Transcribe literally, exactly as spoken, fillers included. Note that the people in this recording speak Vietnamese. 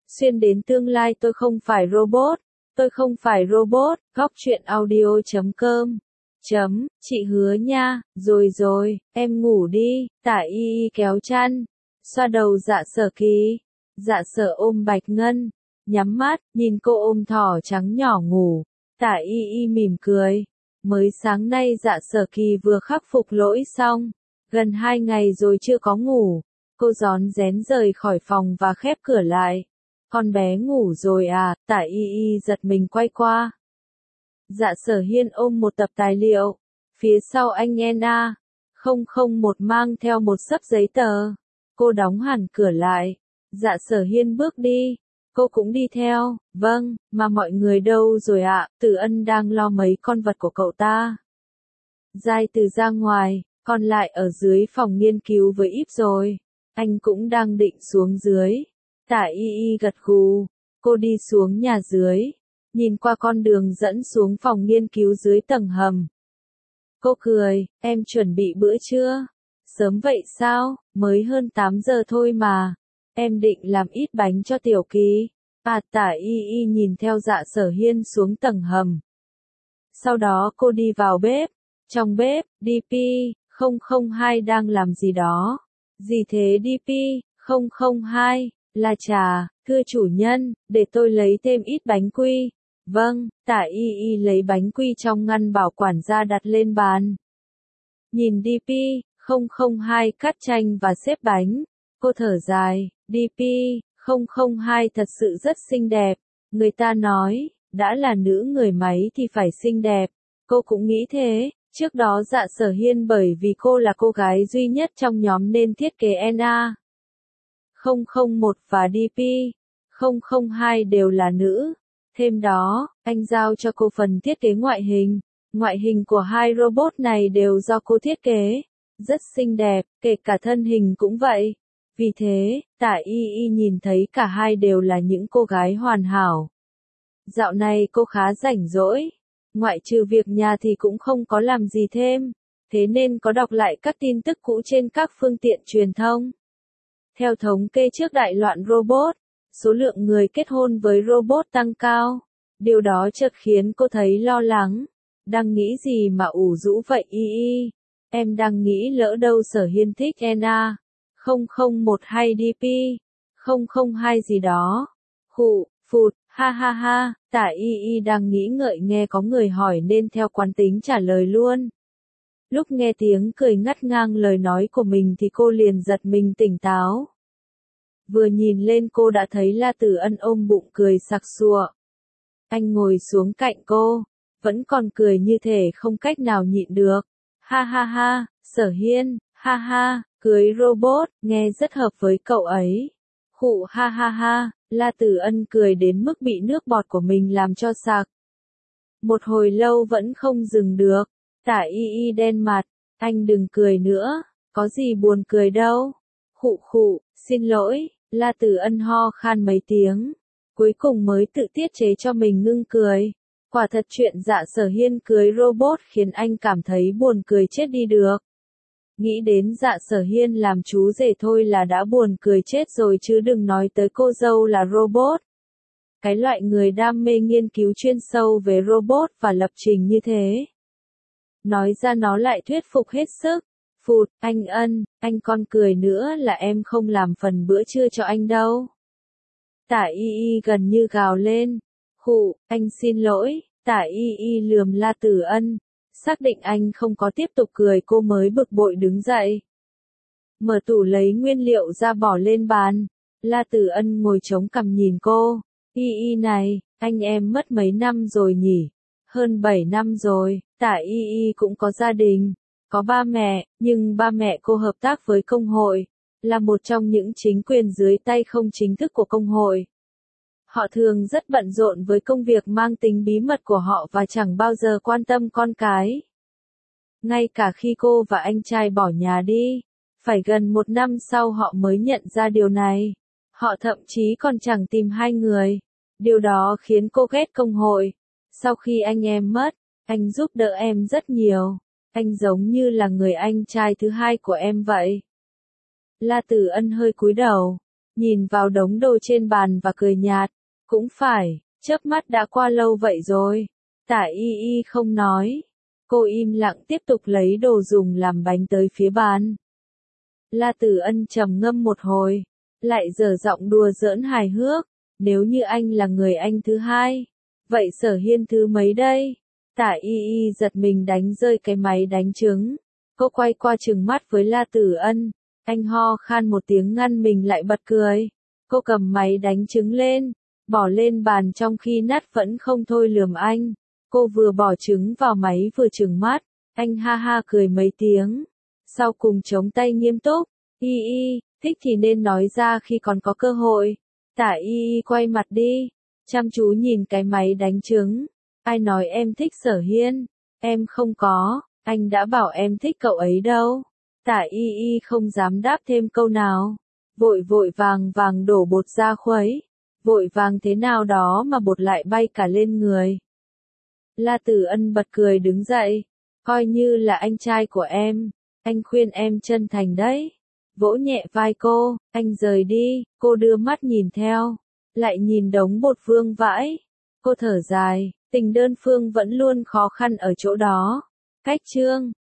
xuyên đến tương lai tôi không phải robot, tôi không phải robot, góc truyện audio chấm com. Chấm, chị hứa nha, rồi rồi, em ngủ đi, Tả Y Y kéo chăn, xoa đầu Dạ Sở Kỳ. Dạ Sở ôm Bạch Ngân, nhắm mắt, nhìn cô ôm thỏ trắng nhỏ ngủ, Tả Y Y mỉm cười. Mới sáng nay Dạ Sở Kỳ vừa khắc phục lỗi xong, gần hai ngày rồi chưa có ngủ, cô rón rén rời khỏi phòng và khép cửa lại. Con bé ngủ rồi à, Tả Y Y giật mình quay qua. Dạ Sở Hiên ôm một tập tài liệu, phía sau anh en a không không một mang theo một xấp giấy tờ. Cô đóng hẳn cửa lại. Dạ Sở Hiên bước đi, cô cũng đi theo. Vâng, mà mọi người đâu rồi ạ? Tử Ân đang lo mấy con vật của cậu ta. Giai Từ ra ngoài, còn lại ở dưới phòng nghiên cứu với Íp rồi. Anh cũng đang định xuống dưới. Tả Y Y gật gù, cô đi xuống nhà dưới, nhìn qua con đường dẫn xuống phòng nghiên cứu dưới tầng hầm. Cô cười, em chuẩn bị bữa trưa? Sớm vậy sao, mới hơn tám giờ thôi mà. Em định làm ít bánh cho Tiểu Kỳ. À, Tả Y Y nhìn theo Dạ Sở Hiên xuống tầng hầm. Sau đó cô đi vào bếp. Trong bếp, đê pê không không hai đang làm gì đó. Gì thế đê pê không không hai? Là trà, thưa chủ nhân, để tôi lấy thêm ít bánh quy. Vâng, Tả Y Y lấy bánh quy trong ngăn bảo quản ra đặt lên bàn. Nhìn đê pê không không hai cắt chanh và xếp bánh, cô thở dài, đê pê không không hai thật sự rất xinh đẹp. Người ta nói, đã là nữ người máy thì phải xinh đẹp. Cô cũng nghĩ thế, trước đó Dạ Sở Hiên bởi vì cô là cô gái duy nhất trong nhóm nên thiết kế en a không không một và đê pê không không hai đều là nữ. Thêm đó, anh giao cho cô phần thiết kế ngoại hình. Ngoại hình của hai robot này đều do cô thiết kế. Rất xinh đẹp, kể cả thân hình cũng vậy. Vì thế, Tả Y Y nhìn thấy cả hai đều là những cô gái hoàn hảo. Dạo này cô khá rảnh rỗi. Ngoại trừ việc nhà thì cũng không có làm gì thêm. Thế nên có đọc lại các tin tức cũ trên các phương tiện truyền thông. Theo thống kê trước đại loạn robot, số lượng người kết hôn với robot tăng cao. Điều đó chợt khiến cô thấy lo lắng. Đang nghĩ gì mà ủ rũ vậy Y Y? Em đang nghĩ lỡ đâu Sở Hiên thích en a không không một hay đê pê không không hai gì đó. Khụ, phụt, ha ha ha, Tả Y Y đang nghĩ ngợi nghe có người hỏi nên theo quán tính trả lời luôn. Lúc nghe tiếng cười ngắt ngang lời nói của mình thì cô liền giật mình tỉnh táo. Vừa nhìn lên cô đã thấy La Tử Ân ôm bụng cười sặc sụa. Anh ngồi xuống cạnh cô, vẫn còn cười như thể không cách nào nhịn được. Ha ha ha, Sở Hiên, ha ha, cưới robot, nghe rất hợp với cậu ấy. Khụ ha ha ha, La Tử Ân cười đến mức bị nước bọt của mình làm cho sặc. Một hồi lâu vẫn không dừng được. Tả Y Y đen mặt, anh đừng cười nữa, có gì buồn cười đâu. Khụ khụ, xin lỗi, La Tử Ân ho khan mấy tiếng, cuối cùng mới tự tiết chế cho mình ngưng cười. Quả thật chuyện Dạ Sở Hiên cưới robot khiến anh cảm thấy buồn cười chết đi được. Nghĩ đến Dạ Sở Hiên làm chú rể thôi là đã buồn cười chết rồi chứ đừng nói tới cô dâu là robot. Cái loại người đam mê nghiên cứu chuyên sâu về robot và lập trình như thế. Nói ra nó lại thuyết phục hết sức. Phụt, anh Ân, anh còn cười nữa là em không làm phần bữa trưa cho anh đâu. Tả Y Y gần như gào lên. Khụ, anh xin lỗi, Tả Y Y lườm La Tử Ân. Xác định anh không có tiếp tục cười cô mới bực bội đứng dậy. Mở tủ lấy nguyên liệu ra bỏ lên bàn. La Tử Ân ngồi chống cằm nhìn cô. Y Y này, anh em mất mấy năm rồi nhỉ? Hơn bảy năm rồi, Tả Y Y cũng có gia đình, có ba mẹ, nhưng ba mẹ cô hợp tác với công hội, là một trong những chính quyền dưới tay không chính thức của công hội. Họ thường rất bận rộn với công việc mang tính bí mật của họ và chẳng bao giờ quan tâm con cái. Ngay cả khi cô và anh trai bỏ nhà đi, phải gần một năm sau họ mới nhận ra điều này. Họ thậm chí còn chẳng tìm hai người. Điều đó khiến cô ghét công hội. Sau khi anh em mất, anh giúp đỡ em rất nhiều. Anh giống như là người anh trai thứ hai của em vậy. La Tử Ân hơi cúi đầu, nhìn vào đống đồ trên bàn và cười nhạt. Cũng phải, chớp mắt đã qua lâu vậy rồi. Tả y y không nói. Cô im lặng tiếp tục lấy đồ dùng làm bánh tới phía bàn. La Tử Ân trầm ngâm một hồi, lại dở giọng đùa giỡn hài hước. Nếu như anh là người anh thứ hai, vậy Sở Hiên thứ mấy đây? Tả y y giật mình đánh rơi cái máy đánh trứng. Cô quay qua trừng mắt với La Tử Ân. Anh ho khan một tiếng ngăn mình lại bật cười. Cô cầm máy đánh trứng lên, bỏ lên bàn trong khi nát vẫn không thôi lườm anh. Cô vừa bỏ trứng vào máy vừa trừng mắt. Anh ha ha cười mấy tiếng. Sau cùng chống tay nghiêm túc. Y y, thích thì nên nói ra khi còn có cơ hội. Tả y y quay mặt đi, chăm chú nhìn cái máy đánh trứng. Ai nói em thích Sở Hiên? Em không có, anh đã bảo em thích cậu ấy đâu. Tả y y không dám đáp thêm câu nào. Vội vội vàng vàng đổ bột ra khuấy. Vội vàng thế nào đó mà bột lại bay cả lên người. La Tử Ân bật cười đứng dậy. Coi như là anh trai của em. Anh khuyên em chân thành đấy. Vỗ nhẹ vai cô, anh rời đi, cô đưa mắt nhìn theo. Lại nhìn đống bột vương vãi. Cô thở dài, tình đơn phương vẫn luôn khó khăn ở chỗ đó. Cách chương